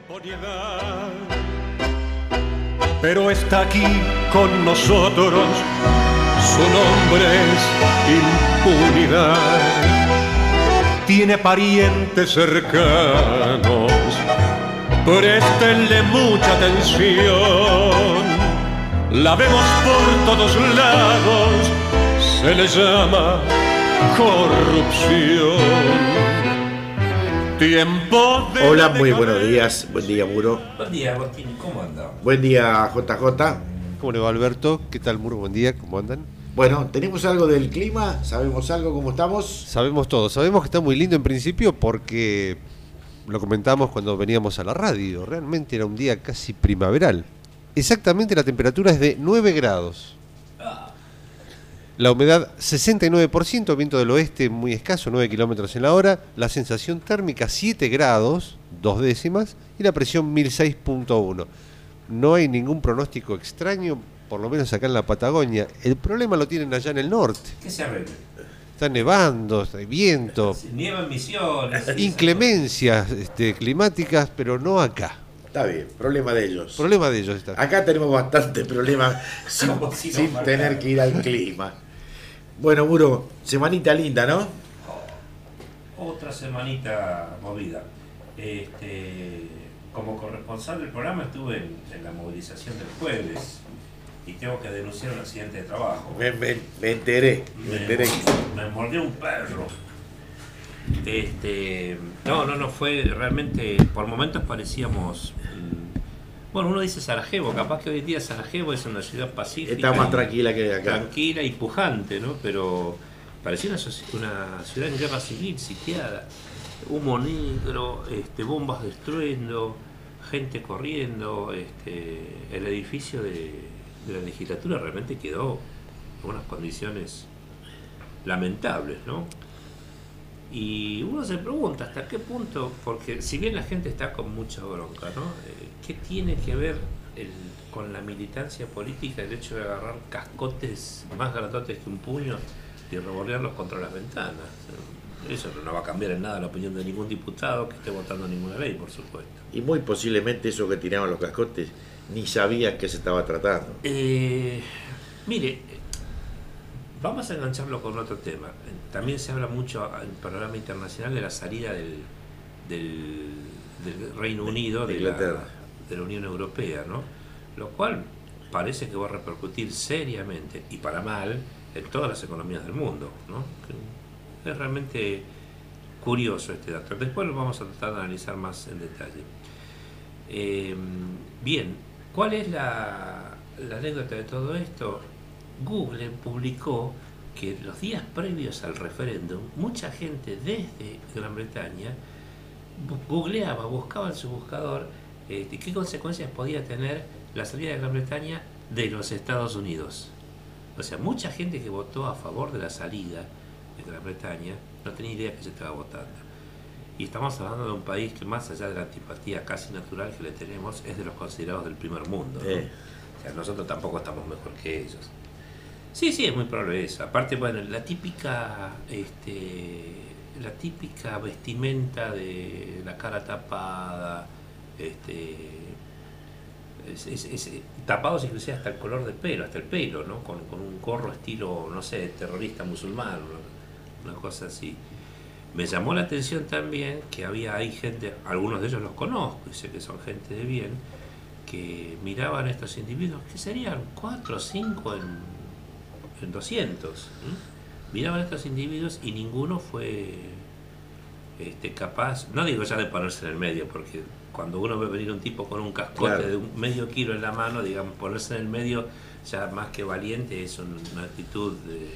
Pero está aquí con nosotros, su nombre es impunidad. Tiene parientes cercanos, préstenle mucha atención. La vemos por todos lados, se le llama corrupción. Tiempo de... Hola, muy buenos días. Buen día, Muro. Buen día, Agustín. ¿Cómo andan? Buen día, JJ. ¿Cómo le va, Alberto? ¿Qué tal, Muro? Buen día. ¿Cómo andan? Bueno, ¿tenemos algo del clima? ¿Sabemos algo? ¿Cómo estamos? Sabemos todo. Sabemos que está muy lindo en principio porque lo comentamos cuando veníamos a la radio. Realmente era un día casi primaveral. Exactamente la temperatura es de 9 grados. La humedad 69%, viento del oeste muy escaso, 9 kilómetros en la hora. La sensación térmica 7 grados, 2 décimas. Y la presión 1006.1. No hay ningún pronóstico extraño, por lo menos acá en la Patagonia. El problema lo tienen allá en el norte. ¿Qué se arregle? Está nevando, hay viento, Nieva en Misiones. inclemencias climáticas, pero no acá. Está bien, problema de ellos. Problema de ellos está. Acá tenemos bastante problemas sin tener que ir al clima. Bueno, Muro, semanita linda, ¿no? Otra semanita movida. Como corresponsal del programa estuve en la movilización del jueves y tengo que denunciar un accidente de trabajo. Me enteré. Me mordió un perro. No, fue realmente, por momentos parecíamos, bueno, uno dice Sarajevo, capaz que hoy en día Sarajevo es una ciudad pacífica. Está más tranquila que acá. Tranquila y pujante, ¿no? Pero parecía una ciudad en guerra civil, sitiada. Humo negro, bombas de estruendo, gente corriendo. El edificio de la legislatura realmente quedó en unas condiciones lamentables, ¿no? Y uno se pregunta hasta qué punto, porque si bien la gente está con mucha bronca, ¿no? ¿Qué tiene que ver con la militancia política el hecho de agarrar cascotes más grandotes que un puño y revolearlos contra las ventanas? Eso no va a cambiar en nada la opinión de ningún diputado que esté votando ninguna ley, por supuesto. Y muy posiblemente eso que tiraban los cascotes ni sabían qué se estaba tratando. Mire, vamos a engancharlo con otro tema. También se habla mucho en el panorama internacional de la salida del Reino Unido de la Unión Europea, ¿no? Lo cual parece que va a repercutir seriamente y para mal en todas las economías del mundo, ¿no? Es realmente curioso este dato. Después lo vamos a tratar de analizar más en detalle. Bien, ¿cuál es la anécdota de todo esto? Google publicó que los días previos al referéndum, mucha gente desde Gran Bretaña buscaba en su buscador qué consecuencias podía tener la salida de Gran Bretaña de los Estados Unidos. O sea, mucha gente que votó a favor de la salida de Gran Bretaña no tenía idea que se estaba votando. Y estamos hablando de un país que, más allá de la antipatía casi natural que le tenemos, es de los considerados del primer mundo, ¿no? O sea, nosotros tampoco estamos mejor que ellos. Sí, es muy probable eso. Aparte, bueno, la típica vestimenta de la cara tapada, tapados inclusive hasta el color de pelo, hasta el pelo, ¿no? Con un gorro estilo, no sé, terrorista musulmán, una cosa así. Me llamó la atención también que hay gente, algunos de ellos los conozco y sé que son gente de bien, que miraban a estos individuos, que serían 4 o 5 en 200. Miraban a estos individuos y ninguno fue capaz, no digo ya de ponerse en el medio, porque cuando uno ve venir un tipo con un cascote de medio kilo en la mano, digamos, ponerse en el medio ya más que valiente es una actitud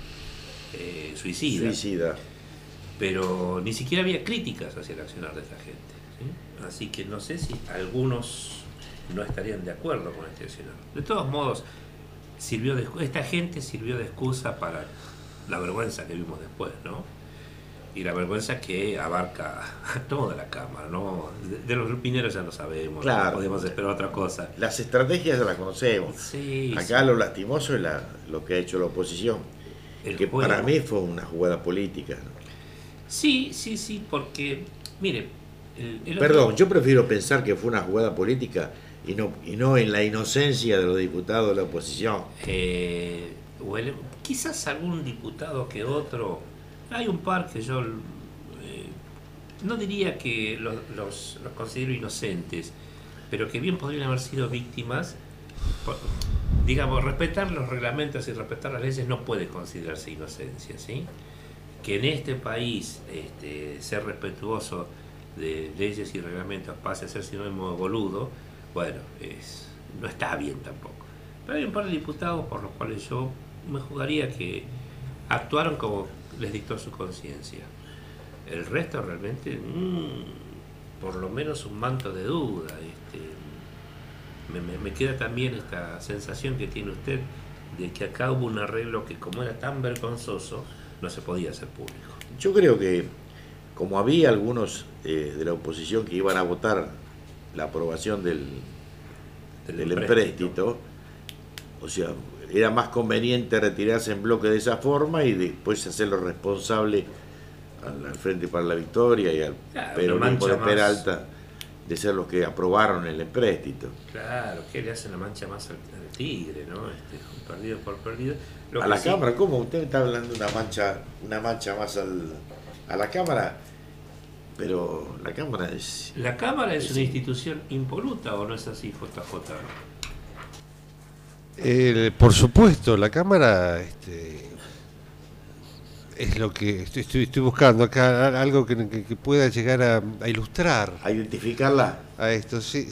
suicida. Pero ni siquiera había críticas hacia el accionar de esta gente, ¿sí? Así que no sé si algunos no estarían de acuerdo con este accionar. De todos modos, esta gente sirvió de excusa para la vergüenza que vimos después, ¿no? Y la vergüenza que abarca a toda la Cámara, ¿no? De los lupineros ya lo sabemos, claro, no podemos esperar otra cosa. Las estrategias ya las conocemos. Sí, acá lo lastimoso es lo que ha hecho la oposición, que para mí fue una jugada política, ¿no? Sí, porque, mire, Perdón, yo prefiero pensar que fue una jugada política y no en la inocencia de los diputados de la oposición. Quizás algún diputado que otro. Hay un par que yo no diría que los considero inocentes, pero que bien podrían haber sido víctimas. Digamos, respetar los reglamentos y respetar las leyes no puede considerarse inocencia, ¿sí? Que en este país ser respetuoso de leyes y reglamentos pase a ser sinónimo de boludo, bueno, no está bien tampoco. Pero hay un par de diputados por los cuales yo me jugaría que actuaron como les dictó su conciencia. El resto realmente, por lo menos un manto de duda. Me queda también esta sensación que tiene usted de que acá hubo un arreglo que, como era tan vergonzoso, no se podía hacer público. Yo creo que, como había algunos de la oposición que iban a votar la aprobación del empréstito, o sea, era más conveniente retirarse en bloque de esa forma y después hacerlo responsable al Frente para la Victoria y al peronismo de Peralta de ser los que aprobaron el empréstito. Claro, que le hacen la mancha más al tigre, ¿no? Perdido por perdido. A la Cámara, ¿cómo? Usted está hablando de una mancha más a la Cámara, pero la Cámara es... ¿La Cámara es una institución impoluta o no es así, JJ? Por supuesto, la Cámara es lo que estoy buscando acá, algo que pueda llegar a ilustrar. A identificarla. A esto, sí.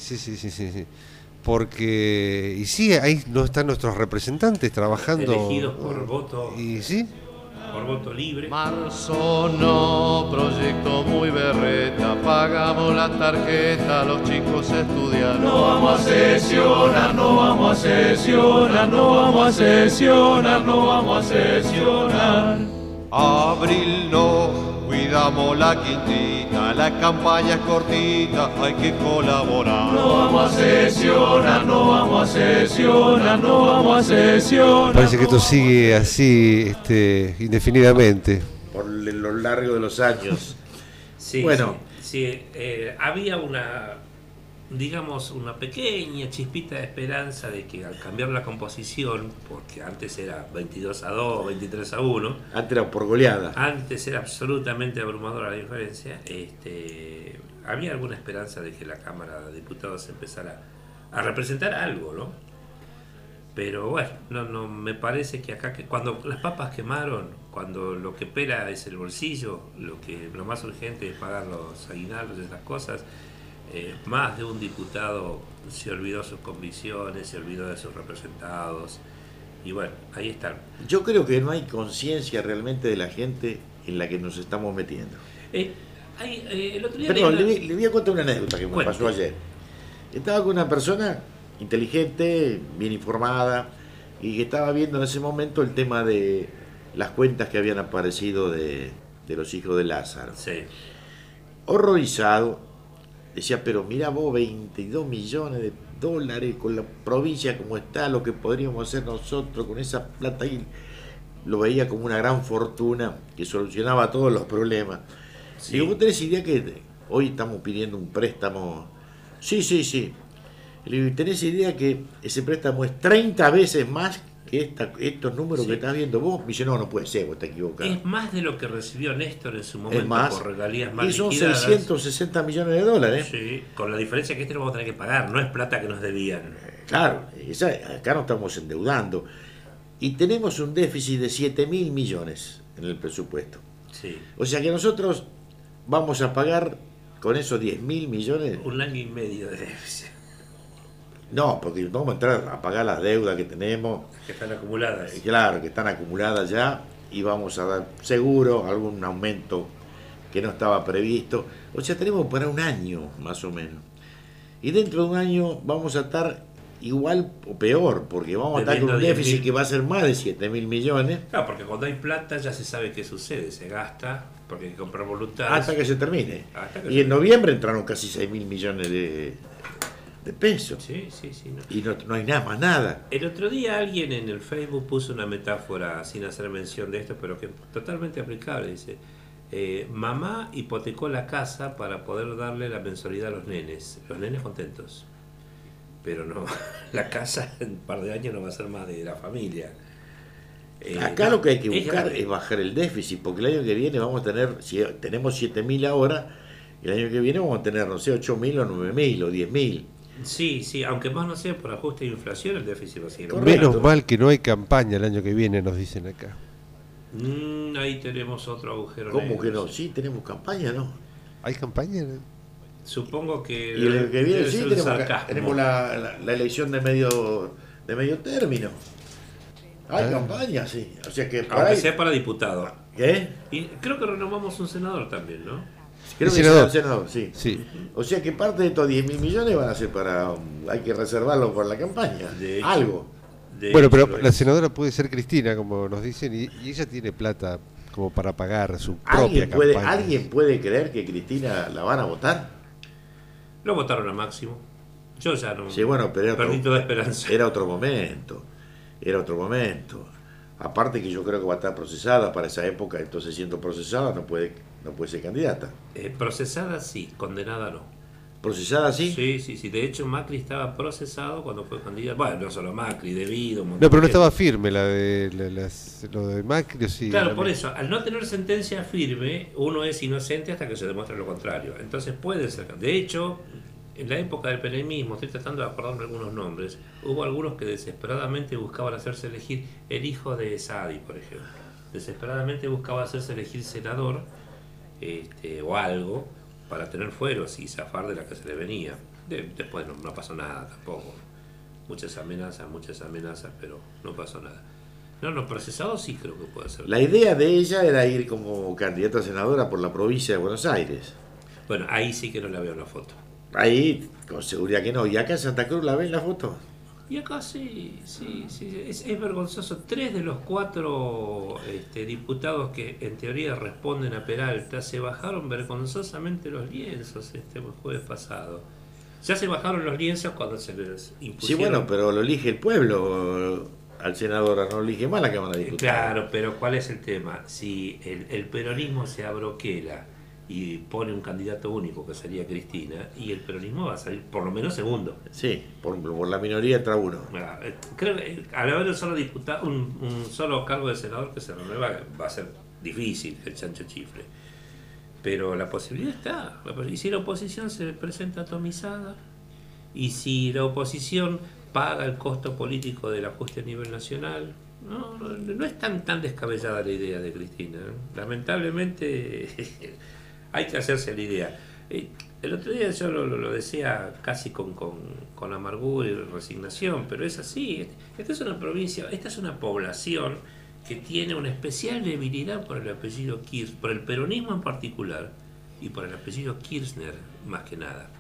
Porque, y sí, ahí no están nuestros representantes trabajando. Elegidos por voto. Y sí. Por voto libre. Marzo no, proyecto muy berreta, pagamos la tarjeta, los chicos estudian. No vamos a sesionar, no vamos a sesionar, no vamos a sesionar, no vamos a sesionar. Abril no, cuidamos la quintita, la campaña es cortita, hay que colaborar. No vamos a sesionar, no vamos a sesionar, no vamos a sesionar. Parece que esto sigue así indefinidamente. Por lo largo de los años. Sí, bueno. Sí, había una pequeña chispita de esperanza de que al cambiar la composición, porque antes era 22-2, 23-1. Antes era por goleada. Antes era absolutamente abrumadora la diferencia. Había alguna esperanza de que la Cámara de Diputados empezara a representar algo, ¿no? Pero bueno, no me parece que acá, que cuando las papas quemaron, cuando lo que pela es el bolsillo, lo más urgente es pagar los aguinaldos y esas cosas, más de un diputado se olvidó sus convicciones, se olvidó de sus representados, y bueno, ahí están. Yo creo que no hay conciencia realmente de la gente en la que nos estamos metiendo. El otro día Perdón, le voy a contar una anécdota que me pasó ayer. Estaba con una persona inteligente, bien informada, y que estaba viendo en ese momento el tema de las cuentas que habían aparecido de los hijos de Lázaro. Sí. Horrorizado. Decía, pero mira vos, 22 millones de dólares con la provincia como está, lo que podríamos hacer nosotros con esa plata ahí. Lo veía como una gran fortuna que solucionaba todos los problemas. Sí. Digo, ¿vos tenés idea que hoy estamos pidiendo un préstamo? Sí. Le digo, ¿tenés idea que ese préstamo es 30 veces más que estos números que estás viendo vos? Me dice, no puede ser, vos estás equivocado. Es más de lo que recibió Néstor en su momento por regalías mal y son liquidadas. 660 millones de dólares. Sí, con la diferencia que lo vamos a tener que pagar, no es plata que nos debían. Claro, acá nos estamos endeudando. Y tenemos un déficit de 7.000 millones en el presupuesto. Sí. O sea que nosotros vamos a pagar con esos 10.000 millones... Un año y medio de déficit. No, porque vamos a entrar a pagar las deudas que tenemos. Que están acumuladas. Claro, que están acumuladas ya, y vamos a dar seguro algún aumento que no estaba previsto. O sea, tenemos para un año, más o menos. Y dentro de un año vamos a estar igual o peor, porque vamos a estar con un déficit que va a ser más de 7.000 millones. Claro, porque cuando hay plata ya se sabe qué sucede, se gasta, porque hay que comprar voluntades. Hasta que se termine. Y en noviembre entraron casi 6.000 millones de pesos. Sí. No. Y no hay nada más nada. El otro día alguien en el Facebook puso una metáfora sin hacer mención de esto, pero que totalmente aplicable. Dice, Mamá hipotecó la casa para poder darle la mensualidad a los nenes contentos, pero no, la casa en un par de años no va a ser más de la familia. Acá lo que hay que buscar es bajar el déficit, porque el año que viene vamos a tener, si tenemos 7.000 ahora, el año que viene vamos a tener, no sé, 8.000 o 9.000 o 10.000. Sí, aunque más no sea por ajuste de inflación, el déficit va a seguir. Menos mal que no hay campaña el año que viene, nos dicen acá. Ahí tenemos otro agujero. ¿Cómo negro, que no? Sí, tenemos campaña, ¿no? ¿Hay campaña? Supongo que Y el año que viene debe sí ser tenemos sarcasmo. la elección de medio término. Hay campaña, sí. O sea que por Aunque ahí... sea para diputado. ¿Qué? Y creo que renovamos un senador también, ¿no? Creo El que senador. será el senador, sí. Sí. O sea que parte de estos 10.000 millones van a ser para... hay que reservarlo por la campaña. De hecho. Algo. Bueno, hecho, pero la senadora puede ser Cristina, como nos dicen, y ella tiene plata como para pagar su propia campaña. ¿Alguien puede creer que Cristina la van a votar? Lo votaron a Máximo. Yo ya no. Sí, bueno, pero perdí toda esperanza. era otro momento. Era otro momento. Aparte que yo creo que va a estar procesada para esa época, entonces siendo procesada no puede ser candidata. Procesada sí, condenada no. ¿Procesada sí? Sí. De hecho, Macri estaba procesado cuando fue candidato. Bueno, no solo Macri, debido. No, pero no estaba firme lo de Macri, sí. Claro, por eso, al no tener sentencia firme, uno es inocente hasta que se demuestre lo contrario. Entonces puede ser. De hecho, en la época del peronismo, estoy tratando de acordarme algunos nombres, hubo algunos que desesperadamente buscaban hacerse elegir el hijo de Saadi, por ejemplo. Desesperadamente buscaba hacerse elegir senador o algo para tener fueros y zafar de la que se le venía. Después no pasó nada tampoco. Muchas amenazas, pero no pasó nada. No, procesado sí creo que puede ser. La idea de ella era ir como candidata a senadora por la provincia de Buenos Aires. Bueno, ahí sí que no la veo en la foto. Ahí, con seguridad que no. ¿Y acá en Santa Cruz la ven la foto? Y acá sí. Es vergonzoso. 3 de los 4 diputados que en teoría responden a Peralta se bajaron vergonzosamente los lienzos este jueves pasado. Ya se bajaron los lienzos cuando se les impusieron. Sí, bueno, pero lo elige el pueblo al senador, no lo elige más la Cámara de Diputados. Claro, pero ¿cuál es el tema? Si el peronismo se abroquela y pone un candidato único que sería Cristina, y el peronismo va a salir por lo menos segundo. Sí, por la minoría entra uno. Creo que al haber un solo diputado, un solo cargo de senador que se renueva, va a ser difícil el chancho chifle. Pero la posibilidad está. Y si la oposición se presenta atomizada, y si la oposición paga el costo político del ajuste a nivel nacional, no es tan descabellada la idea de Cristina. Lamentablemente hay que hacerse la idea. El otro día yo lo decía casi con amargura y resignación, pero es así. Esta es una provincia, esta es una población que tiene una especial debilidad por el apellido Kirchner, por el peronismo en particular, y por el apellido Kirchner más que nada.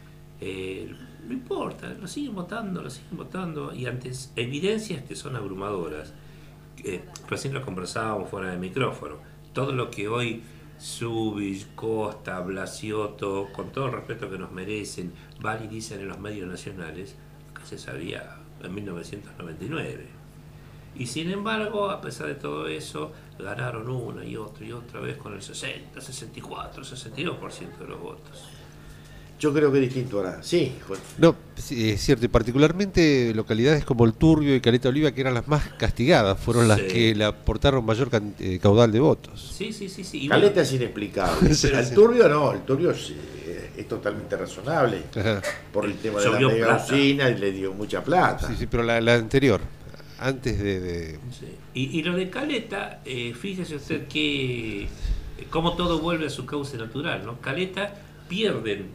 No importa, lo siguen votando, y ante evidencias que son abrumadoras, recién lo conversábamos fuera de micrófono, todo lo que hoy Zubich, Costa, Blasciotto, con todo el respeto que nos merecen, van y dicen en los medios nacionales, que se sabía en 1999. Y sin embargo, a pesar de todo eso, ganaron una y otra vez con el 60, 64, 62% de los votos. Yo creo que distinto hará. Sí, No, sí, es cierto, y particularmente localidades como El Turbio y Caleta Olivia, que eran las más castigadas, fueron las que le aportaron mayor caudal de votos. Sí. Y Caleta bueno, es inexplicable. Sí, El sí. Turbio no, el Turbio es totalmente razonable. Ajá. Por el tema de la Llovió mega plata. usina y le dio mucha plata. Sí, pero la anterior, antes de... sí. Y lo de Caleta, fíjese usted que cómo todo vuelve a su cauce natural, ¿no? Caleta pierden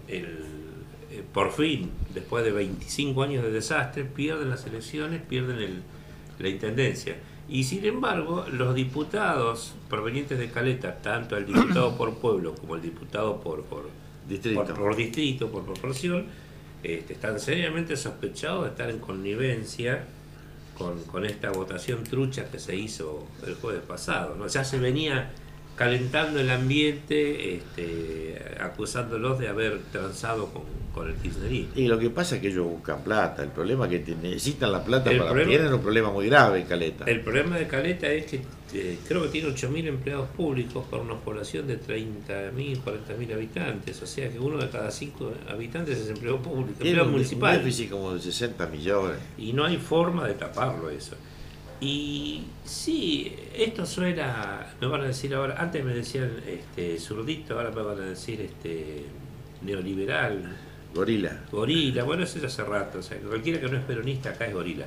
por fin, después de 25 años de desastre, pierden las elecciones, pierden la intendencia. Y sin embargo, los diputados provenientes de Caleta, tanto el diputado por pueblo como el diputado por distrito, por proporción, están seriamente sospechados de estar en connivencia con esta votación trucha que se hizo el jueves pasado, ¿no? Ya se venía calentando el ambiente, acusándolos de haber transado con el kirchnerismo. Y lo que pasa es que ellos buscan plata. El problema es que necesitan la plata Tienen un problema muy grave, Caleta. El problema de Caleta es que creo que tiene 8.000 empleados públicos por una población de 30.000, 40.000 habitantes. O sea que uno de cada 5 habitantes es empleo público, Tiene empleo un municipal. déficit como de 60 millones. Y no hay forma de taparlo eso. Y sí, esto suena, me van a decir ahora, antes me decían zurdito, ahora me van a decir neoliberal, gorila, bueno, eso ya hace rato, o sea, cualquiera que no es peronista acá es gorila.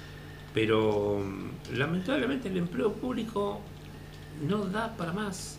Pero lamentablemente el empleo público no da para más,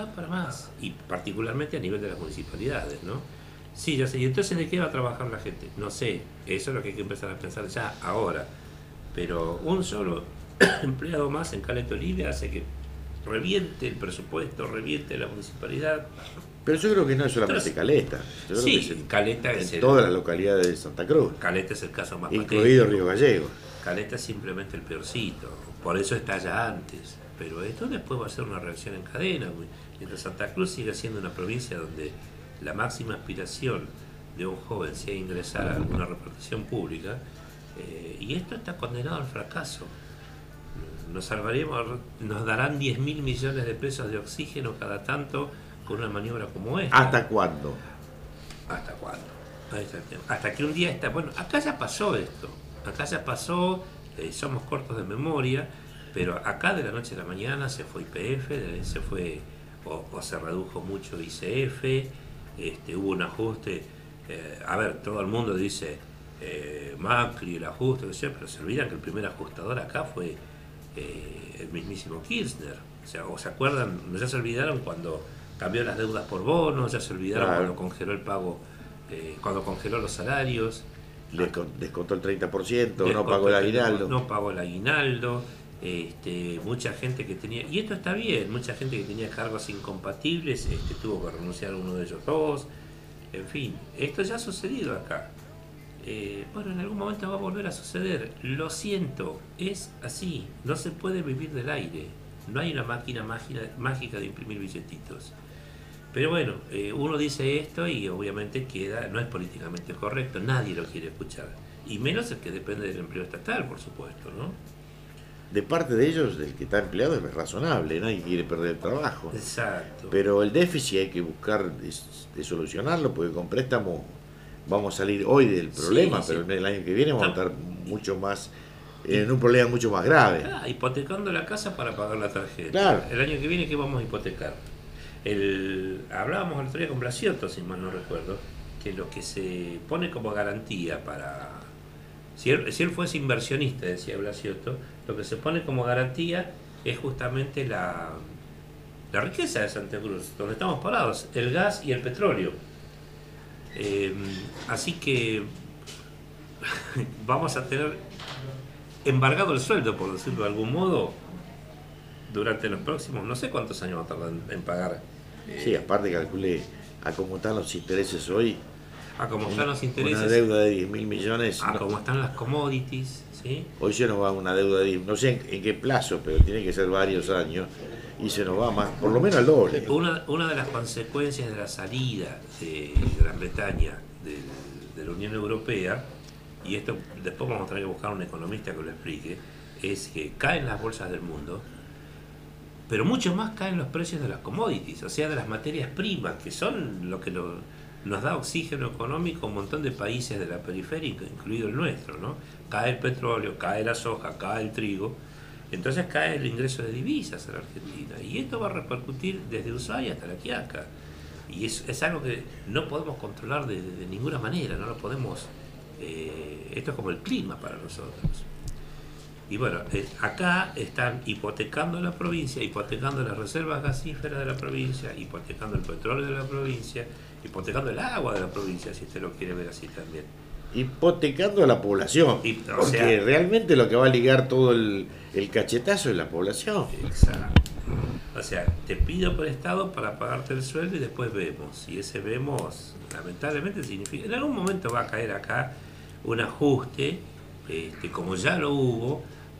y particularmente a nivel de las municipalidades, ¿no? Sí, ya sé, y entonces ¿de qué va a trabajar la gente? No sé, eso es lo que hay que empezar a pensar ya, ahora. Pero un solo empleado más en Caleta Olivia hace que reviente el presupuesto, reviente la municipalidad. Pero yo creo que no es solamente Entonces, Caleta. Yo creo que es Caleta es en todas las localidades de Santa Cruz, Caleta es el caso más incluido patético. Río Gallegos. Caleta es simplemente el peorcito, por eso está allá antes. Pero esto después va a ser una reacción en cadena. Mientras Santa Cruz sigue siendo una provincia donde la máxima aspiración de un joven sea ingresar a alguna repartición pública, y esto está condenado al fracaso. Nos darán 10.000 millones de pesos de oxígeno cada tanto con una maniobra como esta. ¿Hasta cuándo? ¿Hasta cuándo? Ahí está el tema. Hasta que un día bueno, acá ya pasó esto. Acá ya pasó, somos cortos de memoria, pero acá de la noche a la mañana se fue YPF, se fue o se redujo mucho ICF, hubo un ajuste. A ver, todo el mundo dice Macri, el ajuste, pero se olvidan que el primer ajustador acá fue el mismísimo Kirchner. O se acuerdan, ya se olvidaron cuando cambió las deudas por bonos, ya se olvidaron cuando congeló el pago, cuando congeló los salarios. Descontó el 30%, no pagó el aguinaldo. No pagó el aguinaldo. Mucha gente que tenía, y esto está bien, mucha gente que tenía cargos incompatibles tuvo que renunciar a uno de ellos dos. En fin, esto ya ha sucedido acá. Bueno, en algún momento va a volver a suceder. Lo siento, es así. No se puede vivir del aire. No hay una máquina mágica de imprimir billetitos. Pero bueno, uno dice esto y obviamente no es políticamente correcto. Nadie lo quiere escuchar. Y menos el que depende del empleo estatal, por supuesto, ¿no? De parte de ellos, del que está empleado, es razonable. Nadie quiere perder el trabajo. Exacto. Pero el déficit hay que buscar de solucionarlo, porque con préstamo vamos a salir hoy del problema, pero en el año que viene vamos a estar mucho más en un problema mucho más grave. Hipotecando la casa para pagar la tarjeta. Claro. El año que viene, ¿qué vamos a hipotecar? Hablábamos el otro día con Blasciotto, si mal no recuerdo, que lo que se pone como garantía para... Si él fuese inversionista, decía Blasciotto, lo que se pone como garantía es justamente la riqueza de Santa Cruz, donde estamos parados, el gas y el petróleo. Así que vamos a tener embargado el sueldo, por decirlo de algún modo, durante los próximos, no sé cuántos años va a tardar en pagar. Sí, aparte calculé a cómo están los intereses hoy. A cómo están los intereses. Una deuda de 10.000 millones. A cómo están las commodities, ¿sí? Hoy se nos va una deuda de, no sé en qué plazo, pero tiene que ser varios años, y se nos va más, por lo menos al doble. Una de las consecuencias de la salida de Gran Bretaña de la Unión Europea, y esto después vamos a tener que buscar un economista que lo explique, es que caen las bolsas del mundo, pero mucho más caen los precios de las commodities, o sea, de las materias primas, que son lo que nos da oxígeno económico a un montón de países de la periferia, incluido el nuestro, ¿no? Cae el petróleo, cae la soja, cae el trigo, entonces cae el ingreso de divisas a la Argentina, y esto va a repercutir desde Ushuaia hasta La Quiaca, y es algo que no podemos controlar de ninguna manera, no lo podemos, esto es como el clima para nosotros. Y bueno, acá están hipotecando la provincia, hipotecando las reservas gasíferas de la provincia, hipotecando el petróleo de la provincia, hipotecando el agua de la provincia, si usted lo quiere ver así también. Hipotecando a la población, porque realmente lo que va a ligar todo el cachetazo es la población. Exacto. O sea, te pido prestado para pagarte el sueldo y después vemos. Y ese vemos, lamentablemente, significa... En algún momento va a caer acá un ajuste, como ya lo hubo,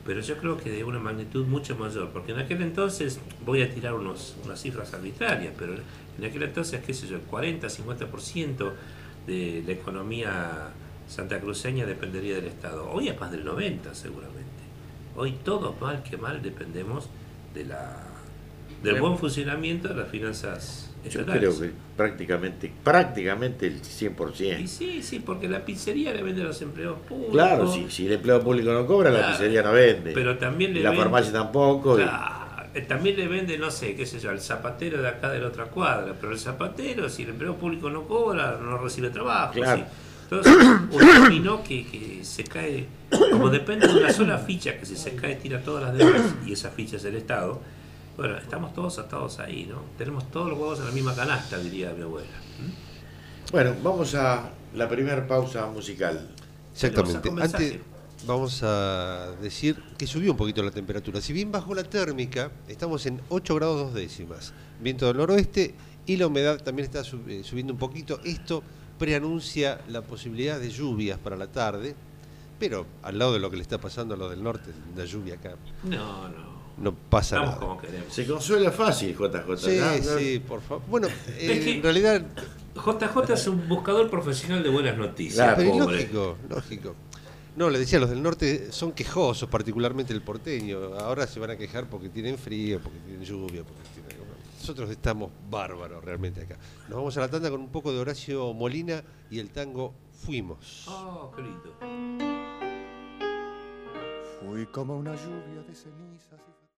pero yo creo que de una magnitud mucho mayor, porque en aquel entonces, voy a tirar unas cifras arbitrarias, pero en aquel entonces, qué sé yo, el 40-50% de la economía santacruceña dependería del Estado. Hoy es más del 90% seguramente. Hoy todos mal que mal dependemos del buen funcionamiento de las finanzas Yo estatales. creo que prácticamente el 100%. Y sí, porque la pizzería le vende a los empleados públicos. Claro, si el empleado público no cobra, la Claro, pizzería no vende. pero también le Y la vende- farmacia tampoco. Claro, también le vende, no sé, qué sé yo, al zapatero de acá de la otra cuadra, pero el zapatero, si el empleado público no cobra, no recibe trabajo. Claro. ¿sí? Entonces, un dominó que se cae, como depende de una sola ficha, que si se cae tira todas las demás, y esa ficha es el Estado. Bueno, estamos todos atados ahí, ¿no? Tenemos todos los huevos en la misma canasta, diría mi abuela. Bueno, vamos a la primera pausa musical. Exactamente. Tenemos a Antes mensaje. vamos a decir que subió un poquito la temperatura. Si bien bajó la térmica, estamos en 8 grados 2 décimas. Viento del noroeste y la humedad también está subiendo un poquito. Esto preanuncia la posibilidad de lluvias para la tarde, pero al lado de lo que le está pasando a los del norte, la lluvia acá, no pasa Estamos nada. como queremos. Se consuela fácil, JJ. Sí, ¿no? sí, por favor. Bueno, Es que- en realidad, JJ es un buscador profesional de buenas noticias. Claro, pero es pobre. lógico. No, le decía, los del norte son quejosos, particularmente el porteño. Ahora se van a quejar porque tienen frío, porque tienen lluvia, porque tienen... Nosotros estamos bárbaros realmente acá. Nos vamos a la tanda con un poco de Horacio Molina y el tango Fuimos. Oh, qué lindo. Fui como una lluvia de cenizas y